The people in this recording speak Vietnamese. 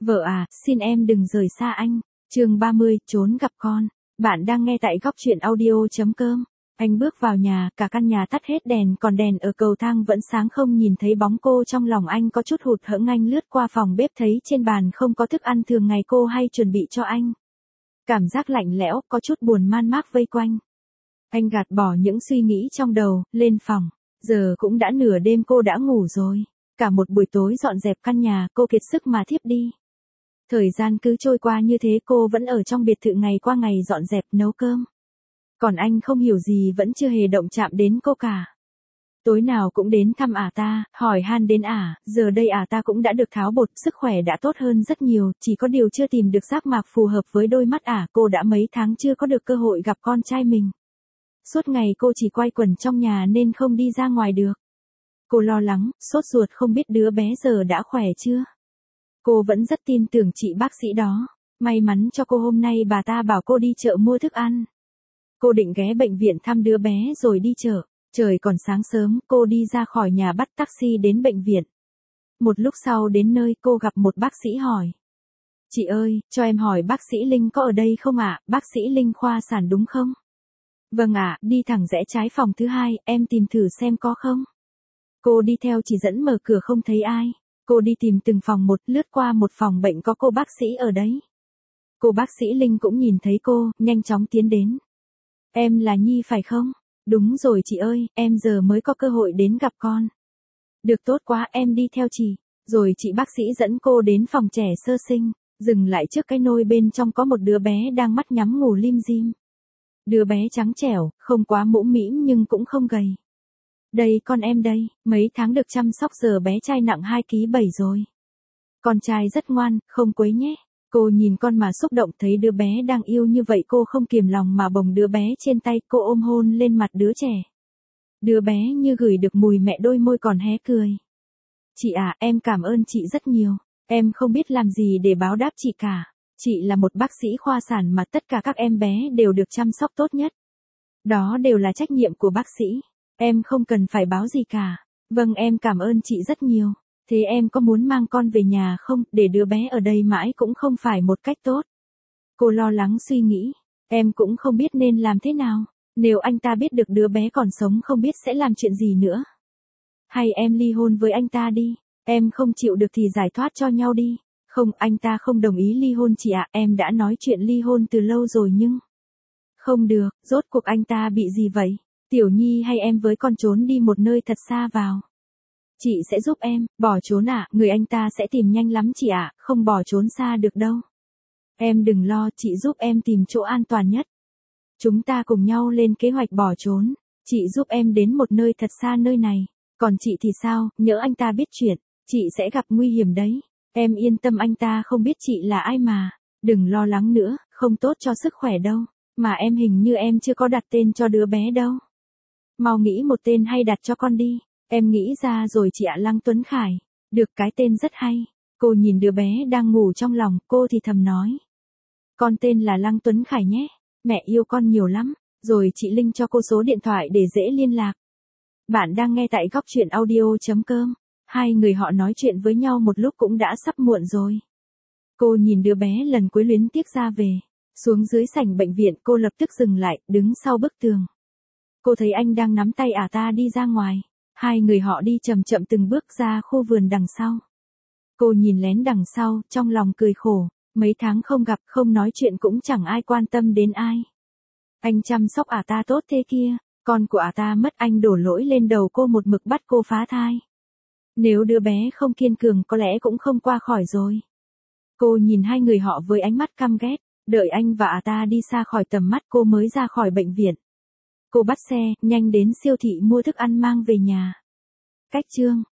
Vợ à, xin em đừng rời xa anh. Chương 30, trốn gặp con. Bạn đang nghe tại góc truyện audio.com. Anh bước vào nhà, cả căn nhà tắt hết đèn, còn đèn ở cầu thang vẫn sáng, không nhìn thấy bóng cô. Trong lòng anh có chút hụt hẫng, anh lướt qua phòng bếp thấy trên bàn không có thức ăn thường ngày cô hay chuẩn bị cho anh. Cảm giác lạnh lẽo, có chút buồn man mác vây quanh. Anh gạt bỏ những suy nghĩ trong đầu, lên phòng. Giờ cũng đã nửa đêm, cô đã ngủ rồi. Cả một buổi tối dọn dẹp căn nhà, cô kiệt sức mà thiếp đi. Thời gian cứ trôi qua như thế, cô vẫn ở trong biệt thự ngày qua ngày dọn dẹp nấu cơm. Còn anh không hiểu gì, vẫn chưa hề động chạm đến cô cả. Tối nào cũng đến thăm ta, hỏi han đến giờ đây ta cũng đã được tháo bột, sức khỏe đã tốt hơn rất nhiều, chỉ có điều chưa tìm được giác mạc phù hợp với đôi mắt cô đã mấy tháng chưa có được cơ hội gặp con trai mình. Suốt ngày cô chỉ quay quần trong nhà nên không đi ra ngoài được. Cô lo lắng, sốt ruột không biết đứa bé giờ đã khỏe chưa. Cô vẫn rất tin tưởng chị bác sĩ đó. May mắn cho cô hôm nay bà ta bảo cô đi chợ mua thức ăn. Cô định ghé bệnh viện thăm đứa bé rồi đi chợ. Trời còn sáng sớm, cô đi ra khỏi nhà bắt taxi đến bệnh viện. Một lúc sau đến nơi, cô gặp một bác sĩ hỏi. Chị ơi, cho em hỏi bác sĩ Linh có ở đây không ạ? Bác sĩ Linh khoa sản đúng không? Vâng ạ, đi thẳng rẽ trái phòng thứ 2, em tìm thử xem có không. Cô đi theo chỉ dẫn mở cửa không thấy ai. Cô đi tìm từng phòng một, lướt qua một phòng bệnh có cô bác sĩ ở đấy. Cô bác sĩ Linh cũng nhìn thấy cô, nhanh chóng tiến đến. Em là Nhi phải không? Đúng rồi chị ơi, em giờ mới có cơ hội đến gặp con. Được, tốt quá, em đi theo chị. Rồi chị bác sĩ dẫn cô đến phòng trẻ sơ sinh, dừng lại trước cái nôi, bên trong có một đứa bé đang mắt nhắm ngủ lim dim. Đứa bé trắng trẻo, không quá mũm mĩm nhưng cũng không gầy. Đây, con em đây, mấy tháng được chăm sóc giờ bé trai nặng 2,7 kg rồi. Con trai rất ngoan, không quấy nhé. Cô nhìn con mà xúc động, thấy đứa bé đang yêu như vậy cô không kiềm lòng mà bồng đứa bé trên tay, cô ôm hôn lên mặt đứa trẻ. Đứa bé như gửi được mùi mẹ, đôi môi còn hé cười. Chị à, em cảm ơn chị rất nhiều. Em không biết làm gì để báo đáp chị cả. Chị là một bác sĩ khoa sản mà tất cả các em bé đều được chăm sóc tốt nhất. Đó đều là trách nhiệm của bác sĩ. Em không cần phải báo gì cả. Vâng, em cảm ơn chị rất nhiều. Thế em có muốn mang con về nhà không, để đứa bé ở đây mãi cũng không phải một cách tốt. Cô lo lắng suy nghĩ. Em cũng không biết nên làm thế nào. Nếu anh ta biết được đứa bé còn sống không biết sẽ làm chuyện gì nữa. Hay em ly hôn với anh ta đi. Em không chịu được thì giải thoát cho nhau đi. Không, anh ta không đồng ý ly hôn chị ạ. Em đã nói chuyện ly hôn từ lâu rồi nhưng... Không được, rốt cuộc anh ta bị gì vậy? Tiểu Nhi hay em với con trốn đi một nơi thật xa vào. Chị sẽ giúp em, bỏ trốn người anh ta sẽ tìm nhanh lắm chị ạ, không bỏ trốn xa được đâu. Em đừng lo, chị giúp em tìm chỗ an toàn nhất. Chúng ta cùng nhau lên kế hoạch bỏ trốn. Chị giúp em đến một nơi thật xa nơi này. Còn chị thì sao, nhỡ anh ta biết chuyện, chị sẽ gặp nguy hiểm đấy. Em yên tâm, anh ta không biết chị là ai mà. Đừng lo lắng nữa, không tốt cho sức khỏe đâu. Mà em hình như em chưa có đặt tên cho đứa bé đâu. Mau nghĩ một tên hay đặt cho con đi. Em nghĩ ra rồi chị ạ, Lăng Tuấn Khải. Được, cái tên rất hay. Cô nhìn đứa bé đang ngủ trong lòng, cô thì thầm nói. Con tên là Lăng Tuấn Khải nhé. Mẹ yêu con nhiều lắm. Rồi chị Linh cho cô số điện thoại để dễ liên lạc. Bạn đang nghe tại góc truyện audio.com. Hai người họ nói chuyện với nhau một lúc cũng đã sắp muộn rồi. Cô nhìn đứa bé lần cuối luyến tiếc ra về. Xuống dưới sảnh bệnh viện, cô lập tức dừng lại, đứng sau bức tường. Cô thấy anh đang nắm tay ta đi ra ngoài. Hai người họ đi chậm chậm từng bước ra khu vườn đằng sau. Cô nhìn lén đằng sau, trong lòng cười khổ. Mấy tháng không gặp, không nói chuyện cũng chẳng ai quan tâm đến ai. Anh chăm sóc ta tốt thế kia. Con của ta mất, anh đổ lỗi lên đầu cô, một mực bắt cô phá thai. Nếu đứa bé không kiên cường có lẽ cũng không qua khỏi rồi. Cô nhìn hai người họ với ánh mắt căm ghét. Đợi anh và ta đi xa khỏi tầm mắt, cô mới ra khỏi bệnh viện. Cô bắt xe, nhanh đến siêu thị mua thức ăn mang về nhà. Cách chương